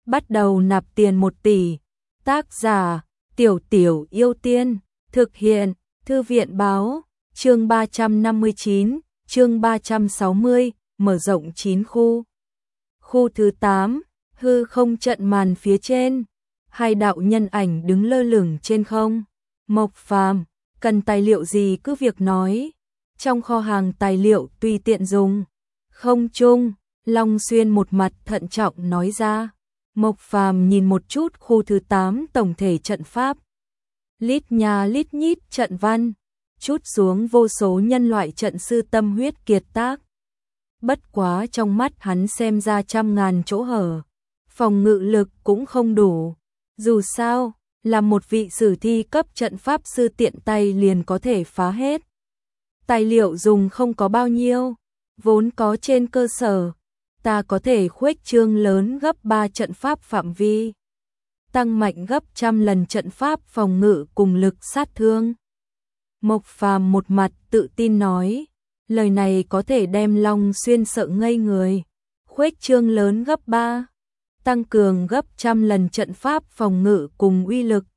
bắt đầu nạp tiền 1 tỷ. Tác giả, Tiểu Tiểu Yêu Tiên, thực hiện, Thư viện báo, chương 359, chương 360, mở rộng 9 khu. Khu thứ 8, hư không trận màn phía trên, hai đạo nhân ảnh đứng lơ lửng trên không. Mộc Phàm, cần tài liệu gì cứ việc nói, trong kho hàng tài liệu tùy tiện dùng. Không chung, Long Xuyên một mặt thận trọng nói ra. Mộc Phàm nhìn một chút khu thứ 8 tổng thể trận pháp. Lít nha lít nhít trận văn, chút xuống vô số nhân loại trận sư tâm huyết kiệt tác. Bất quá trong mắt hắn xem ra trăm ngàn chỗ hở, phòng ngự lực cũng không đủ. Dù sao, là một vị sử thi cấp trận pháp sư tiện tay liền có thể phá hết. Tài liệu dùng không có bao nhiêu, vốn có trên cơ sở, ta có thể khuếch trương lớn gấp 3 trận pháp phạm vi, tăng mạnh gấp 100 lần trận pháp phòng ngự cùng lực sát thương. Mộc Phàm một mặt tự tin nói, lời này có thể đem Long Xuyên sợ ngây người. Khuếch trương lớn gấp 3, tăng cường gấp 100 lần trận pháp phòng ngự cùng uy lực.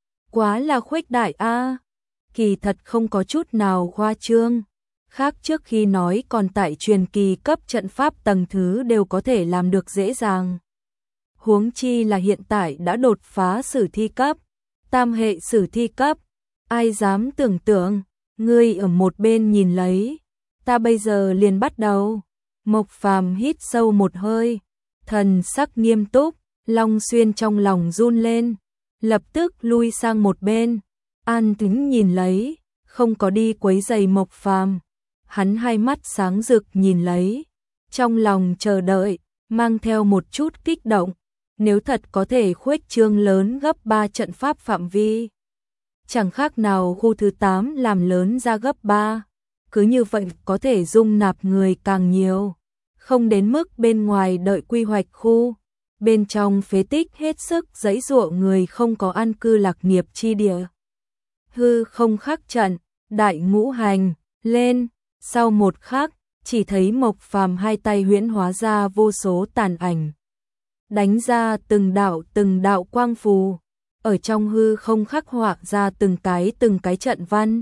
Quá là khuếch đại a. Kỳ thật không có chút nào khoa trương. Khác trước khi nói còn tại truyền kỳ cấp trận pháp tầng thứ đều có thể làm được dễ dàng. Huống chi là hiện tại đã đột phá sử thi cấp, tam hệ sử thi cấp. Ai dám tưởng tượng, ngươi ở một bên nhìn lấy, ta bây giờ liền bắt đầu. Mộc Phàm hít sâu một hơi, thần sắc nghiêm túc, Long Xuyên trong lòng run lên, lập tức lui sang một bên, an tĩnh nhìn lấy, không có đi quấy rầy Mộc Phàm. Hắn hai mắt sáng rực nhìn lấy, trong lòng chờ đợi, mang theo một chút kích động, nếu thật có thể khuếch trương lớn gấp 3 trận pháp phạm vi, chẳng khác nào khu thứ 8 làm lớn ra gấp 3, cứ như vậy có thể dung nạp người càng nhiều, không đến mức bên ngoài đợi quy hoạch khu, bên trong phế tích hết sức giãy giụa người không có an cư lạc nghiệp chi địa. Hư không khắc trận, đại ngũ hành, lên, sau một khắc, chỉ thấy Mộc Phàm hai tay huyễn hóa ra vô số tàn ảnh, đánh ra từng đạo quang phù, ở trong hư không khắc họa ra từng cái trận văn.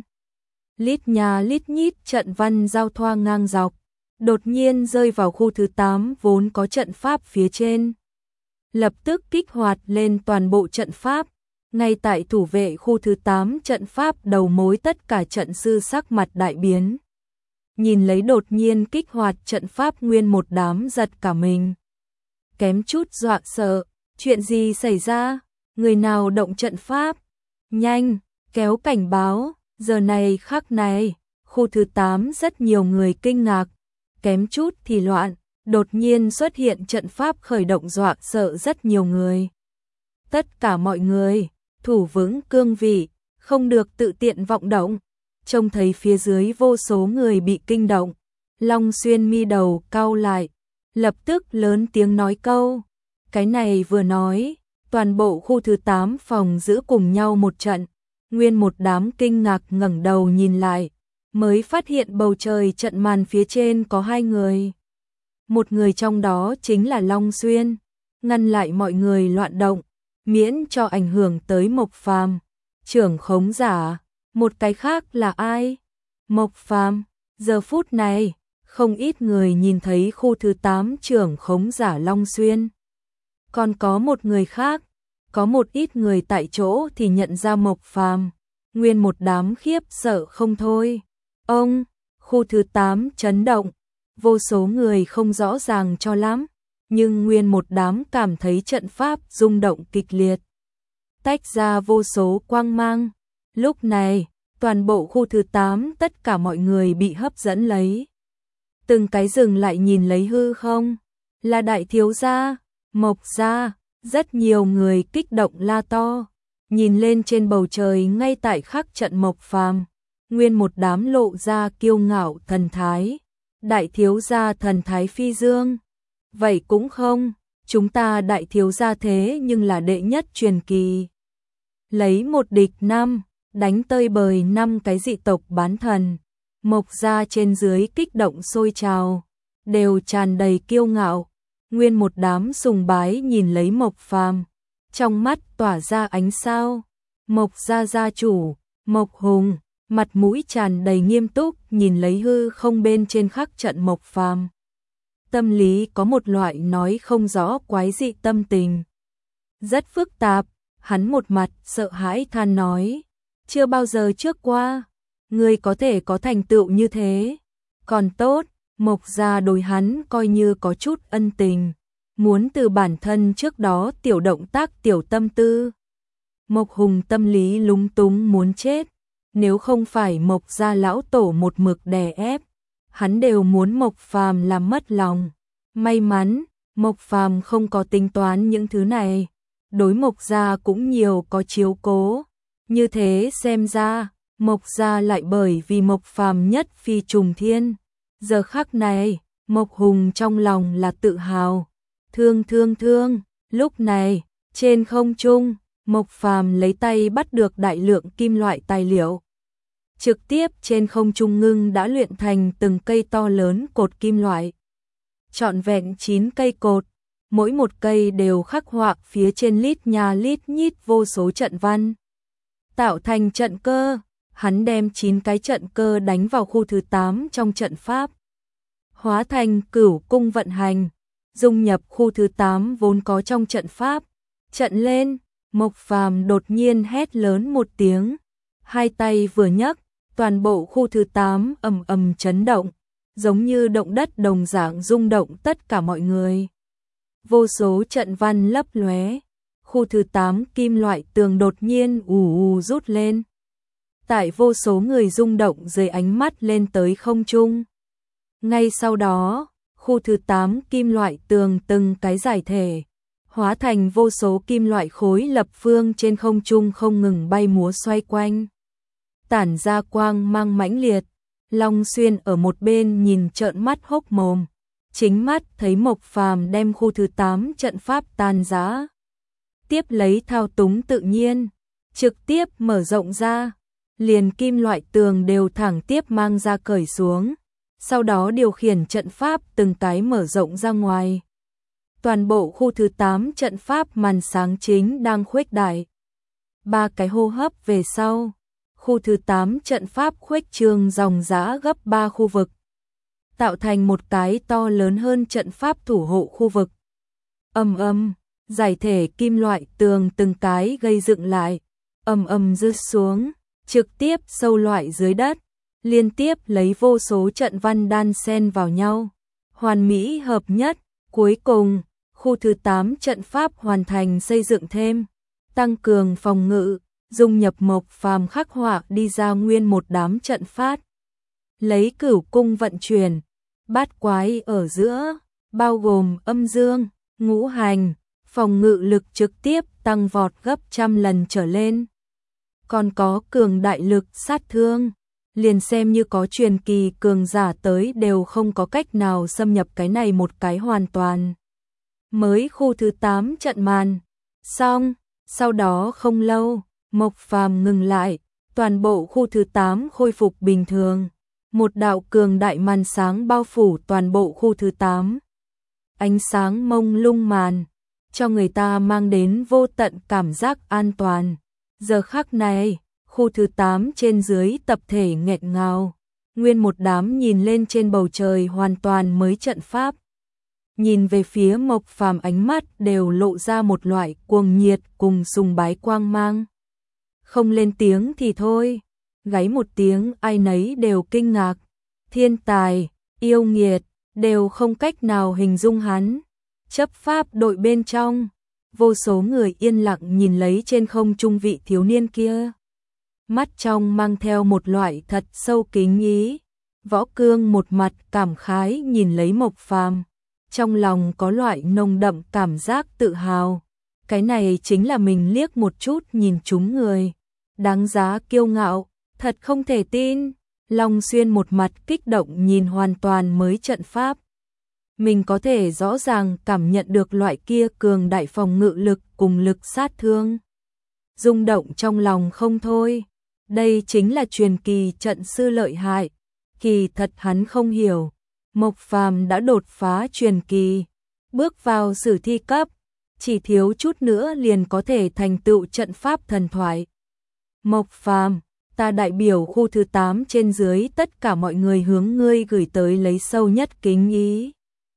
Lít nha lít nhít trận văn giao thoa ngang dọc, đột nhiên rơi vào khu thứ 8 vốn có trận pháp phía trên. Lập tức kích hoạt lên toàn bộ trận pháp, ngay tại thủ vệ khu thứ 8 trận pháp đầu mối tất cả trận sư sắc mặt đại biến. Nhìn lấy đột nhiên kích hoạt trận pháp nguyên một đám giật cả mình. Kém chút dọa sợ, chuyện gì xảy ra? Người nào động trận pháp? Nhanh, kéo cảnh báo, giờ này khắc này, khu thứ 8 rất nhiều người kinh ngạc, kém chút thì loạn, đột nhiên xuất hiện trận pháp khởi động dọa sợ rất nhiều người. Tất cả mọi người, thủ vững cương vị, không được tự tiện vọng động. Trông thấy phía dưới vô số người bị kinh động, Long Xuyên mi đầu cau lại, lập tức lớn tiếng nói câu. Cái này vừa nói, toàn bộ khu thứ 8 phòng giữ cùng nhau một trận, nguyên một đám kinh ngạc ngẩng đầu nhìn lại, mới phát hiện bầu trời trận màn phía trên có 2 người. Một người trong đó chính là Long Xuyên, ngăn lại mọi người loạn động, miễn cho ảnh hưởng tới Mộc Phàm, trưởng khống giả. Một cái khác là ai? Mộc Phàm. Giờ phút này, không ít người nhìn thấy khu thứ 8 trưởng khống giả Long Xuyên. Còn có một người khác, có một ít người tại chỗ thì nhận ra Mộc Phàm, nguyên một đám khiếp sợ không thôi. Ông, khu thứ 8 chấn động, vô số người không rõ ràng cho lắm, nhưng nguyên một đám cảm thấy trận pháp rung động kịch liệt, tách ra vô số quang mang. Lúc này, toàn bộ khu thứ 8 tất cả mọi người bị hấp dẫn lấy. Từng cái dừng lại nhìn lấy hư không, là đại thiếu gia, Mộc gia, rất nhiều người kích động la to, nhìn lên trên bầu trời ngay tại khắc trận Mộc Phàm, nguyên một đám lộ ra kiêu ngạo thần thái. Đại thiếu gia thần thái phi dương. Vậy cũng không, chúng ta đại thiếu gia thế nhưng là đệ nhất truyền kỳ. Lấy một địch 5, đánh tơi bời 5 cái dị tộc bán thần. Mộc gia trên dưới kích động sôi trào, đều tràn đầy kiêu ngạo. Nguyên một đám sùng bái nhìn lấy Mộc Phàm, trong mắt tỏa ra ánh sao. Mộc gia gia chủ, Mộc Hùng, mặt mũi tràn đầy nghiêm túc nhìn lấy hư không bên trên khắc trận Mộc Phàm. Tâm lý có một loại nói không rõ quái dị tâm tình. Rất phức tạp, hắn một mặt sợ hãi than nói, chưa bao giờ trước qua, người có thể có thành tựu như thế. Còn tốt, Mộc gia đối hắn coi như có chút ân tình, muốn từ bản thân trước đó tiểu động tác tiểu tâm tư. Mộc Hùng tâm lý lúng túng muốn chết, nếu không phải Mộc gia lão tổ một mực đè ép, hắn đều muốn Mộc Phàm làm mất lòng. May mắn, Mộc Phàm không có tính toán những thứ này, đối Mộc gia cũng nhiều có chiếu cố. Như thế xem ra, Mộc gia lại bởi vì Mộc Phàm nhất phi trùng thiên. Giờ khắc này, Mộc Hùng trong lòng là tự hào. Thương. Lúc này, trên không trung, Mộc Phàm lấy tay bắt được đại lượng kim loại tài liệu. Trực tiếp trên không trung ngưng đã luyện thành từng cây to lớn cột kim loại. Trọn vẹn 9 cây cột, mỗi một cây đều khắc họa phía trên lít nha lít nhít vô số trận văn. Tạo thành trận cơ, hắn đem 9 cái trận cơ đánh vào khu thứ 8 trong trận pháp. Hóa thành cửu cung vận hành, dung nhập khu thứ 8 vốn có trong trận pháp. Trận lên, Mộc Phàm đột nhiên hét lớn một tiếng, hai tay vừa nhấc, toàn bộ khu thứ 8 ầm ầm chấn động, giống như động đất đồng dạng rung động tất cả mọi người. Vô số trận văn lấp lóe, khu thứ 8 kim loại tường đột nhiên ù rút lên. Tại vô số người rung động dưới ánh mắt lên tới không trung. Ngay sau đó, khu thứ 8 kim loại tường từng cái giải thể, hóa thành vô số kim loại khối lập phương trên không trung không ngừng bay múa xoay quanh. Tản ra quang mang mãnh liệt, Long Xuyên ở một bên nhìn trợn mắt hốc mồm, chính mắt thấy Mộc Phàm đem khu thứ 8 trận pháp tan rã. Tiếp lấy thao túng tự nhiên, trực tiếp mở rộng ra, liền kim loại tường đều thẳng tiếp mang ra cởi xuống, sau đó điều khiển trận pháp từng cái mở rộng ra ngoài. Toàn bộ khu thứ 8 trận pháp màn sáng chính đang khuếch đại. 3 cái hô hấp về sau, khu thứ 8 trận pháp khuếch trương dòng dã gấp 3 khu vực, tạo thành một cái to lớn hơn trận pháp thủ hộ khu vực. Giải thể kim loại tường từng cái gây dựng lại, rơi xuống, trực tiếp sâu loại dưới đất, liên tiếp lấy vô số trận văn đan xen vào nhau, hoàn mỹ hợp nhất. Cuối cùng, khu thứ 8 trận pháp hoàn thành xây dựng thêm, tăng cường phòng ngự, dung nhập Mộc Phàm khắc họa đi ra nguyên một đám trận pháp. Lấy cửu cung vận chuyển, bát quái ở giữa, bao gồm âm dương, ngũ hành, phòng ngự lực trực tiếp tăng vọt gấp trăm lần trở lên. Còn có cường đại lực sát thương, liền xem như có truyền kỳ cường giả tới đều không có cách nào xâm nhập cái này một cái hoàn toàn. Mới khu thứ 8 trận màn xong, sau đó không lâu, Mộc Phàm ngừng lại, toàn bộ khu thứ 8 khôi phục bình thường. Một đạo cường đại màn sáng bao phủ toàn bộ khu thứ 8. Ánh sáng mông lung màn, cho người ta mang đến vô tận cảm giác an toàn. Giờ khắc này, khu thứ 8 trên dưới tập thể nghẹt ngào, nguyên một đám nhìn lên trên bầu trời hoàn toàn mới trận pháp. Nhìn về phía Mộc Phàm ánh mắt đều lộ ra một loại cuồng nhiệt cùng sùng bái quang mang. Không lên tiếng thì thôi, gáy một tiếng ai nấy đều kinh ngạc. Thiên tài, yêu nghiệt, đều không cách nào hình dung hắn. Chấp pháp đội bên trong, vô số người yên lặng nhìn lấy trên không trung vị thiếu niên kia. Mắt trong mang theo một loại thật sâu kính ý. Võ Cương một mặt cảm khái nhìn lấy Mộc Phàm, trong lòng có loại nồng đậm cảm giác tự hào. Cái này chính là mình liếc một chút nhìn trúng người. Đáng giá kiêu ngạo, thật không thể tin. Long Xuyên một mặt kích động nhìn hoàn toàn mới trận pháp. Mình có thể rõ ràng cảm nhận được loại kia cường đại phòng ngự lực cùng lực sát thương. Rung động trong lòng không thôi. Đây chính là truyền kỳ trận sư lợi hại. Kỳ thật hắn không hiểu. Mộc Phàm đã đột phá truyền kỳ. bước vào sử thi cấp, chỉ thiếu chút nữa liền có thể thành tựu trận pháp thần thoại. Mộc Phàm, ta đại biểu khu thứ 8 trên dưới tất cả mọi người hướng ngươi gửi tới lấy sâu nhất kính ý.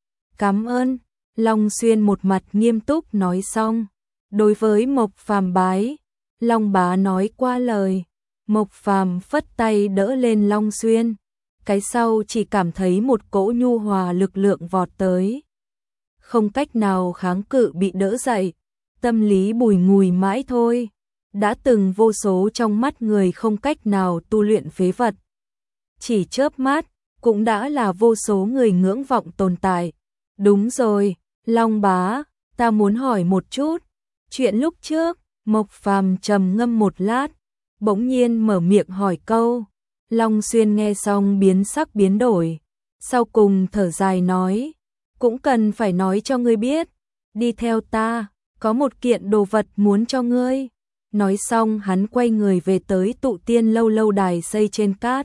Cảm ơn, Long Xuyên một mặt nghiêm túc nói xong. Đối với Mộc Phàm bái, Long Bá nói qua lời. Mộc Phàm phất tay đỡ lên Long Xuyên. Cái sau chỉ cảm thấy một cỗ nhu hòa lực lượng vọt tới. Không cách nào kháng cự bị đỡ dậy. Tâm lý bùi ngùi mãi thôi. Đã từng vô số trong mắt người không cách nào tu luyện phế vật. Chỉ chớp mắt, cũng đã là vô số người ngưỡng vọng tồn tại. Đúng rồi, Long Bá, ta muốn hỏi một chút. Chuyện lúc trước, Mộc Phàm trầm ngâm một lát, bỗng nhiên mở miệng hỏi câu. Long Xuyên nghe xong biến sắc biến đổi. Sau cùng thở dài nói, cũng cần phải nói cho ngươi biết. Đi theo ta, có một kiện đồ vật muốn cho ngươi. Nói xong hắn quay người về tới tụ tiên lâu lâu đài xây trên cát.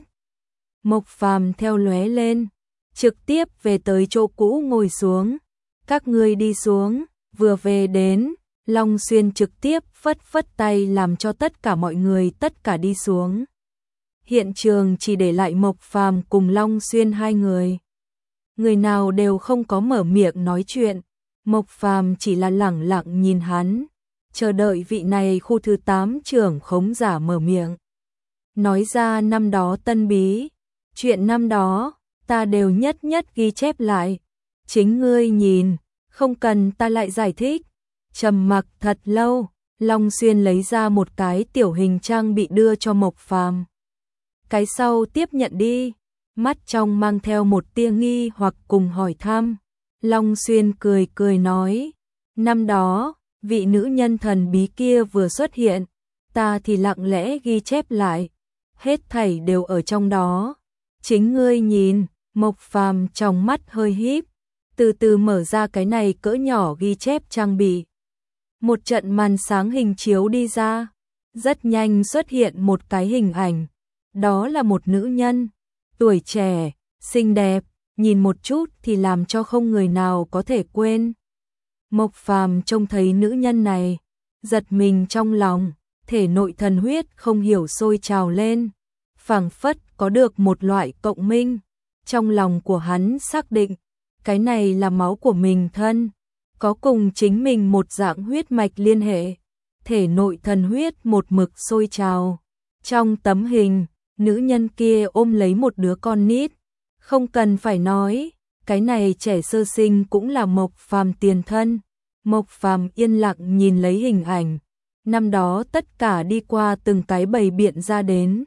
Mộc Phàm theo lóe lên, trực tiếp về tới chỗ cũ ngồi xuống. Các ngươi đi xuống, vừa về đến, Long Xuyên trực tiếp phất phất tay làm cho tất cả mọi người tất cả đi xuống. Hiện trường chỉ để lại Mộc Phàm cùng Long Xuyên hai người. Người nào đều không có mở miệng nói chuyện, Mộc Phàm chỉ là lẳng lặng nhìn hắn, chờ đợi vị này khu thứ 8 trưởng khống giả mở miệng. Nói ra năm đó tân bí, chuyện năm đó, ta đều nhất nhất ghi chép lại. Chính ngươi nhìn, không cần ta lại giải thích. Trầm mặc thật lâu, Long Xuyên lấy ra một cái tiểu hình trang bị đưa cho Mộc Phàm. Cái sau tiếp nhận đi, mắt trong mang theo một tia nghi hoặc cùng hỏi thăm. Long Xuyên cười cười nói, năm đó, vị nữ nhân thần bí kia vừa xuất hiện, ta thì lặng lẽ ghi chép lại, hết thảy đều ở trong đó. Chính ngươi nhìn, Mộc Phàm trong mắt hơi híp, từ từ mở ra cái này cỡ nhỏ ghi chép trang bị. Một trận màn sáng hình chiếu đi ra, rất nhanh xuất hiện một cái hình ảnh, đó là một nữ nhân, tuổi trẻ, xinh đẹp, nhìn một chút thì làm cho không người nào có thể quên. Mộc Phàm trông thấy nữ nhân này, giật mình trong lòng, thể nội thần huyết không hiểu sôi trào lên, phảng phất có được một loại cộng minh. Trong lòng của hắn xác định, cái này là máu của mình thân, có cùng chính mình một dạng huyết mạch liên hệ, thể nội thần huyết một mực sôi trào. Trong tấm hình, nữ nhân kia ôm lấy một đứa con nít, không cần phải nói, cái này trẻ sơ sinh cũng là Mộc Phàm tiền thân. Mộc Phàm yên lặng nhìn lấy hình ảnh, năm đó tất cả đi qua từng cái bày biện ra đến.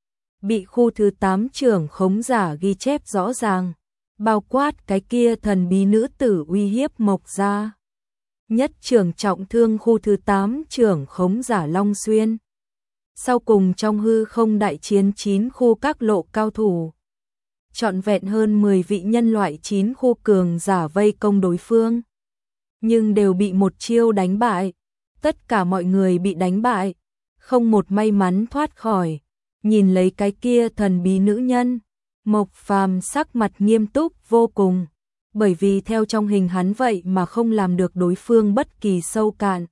Bị khu thứ 8 trưởng khống giả ghi chép rõ ràng, bao quát cái kia thần bí nữ tử uy hiếp Mộc gia. Nhất trưởng trọng thương khu thứ 8 trưởng khống giả Long Xuyên. Sau cùng trong hư không đại chiến 9 khu các lộ cao thủ. Trọn vẹn hơn 10 vị nhân loại 9 khu cường giả vây công đối phương. Nhưng đều bị một chiêu đánh bại. Tất cả mọi người bị đánh bại, không một may mắn thoát khỏi. Nhìn lấy cái kia thần bí nữ nhân, Mộc Phàm sắc mặt nghiêm túc vô cùng, bởi vì theo trong hình hắn vậy mà không làm được đối phương bất kỳ sâu cạn.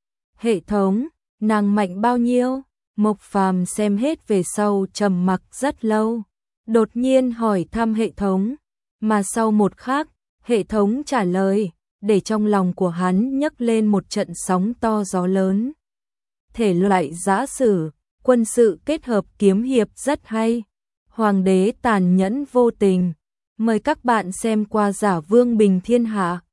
Hệ thống, nàng mạnh bao nhiêu? Mộc Phàm xem hết về sau trầm mặc rất lâu, đột nhiên hỏi thăm hệ thống, mà sau một khắc, hệ thống trả lời, để trong lòng của hắn nhấc lên một trận sóng to gió lớn. Thể loại giã sử, quân sự kết hợp kiếm hiệp rất hay. Hoàng đế tàn nhẫn vô tình. Mời các bạn xem qua Giả Vương Bình Thiên Hạ.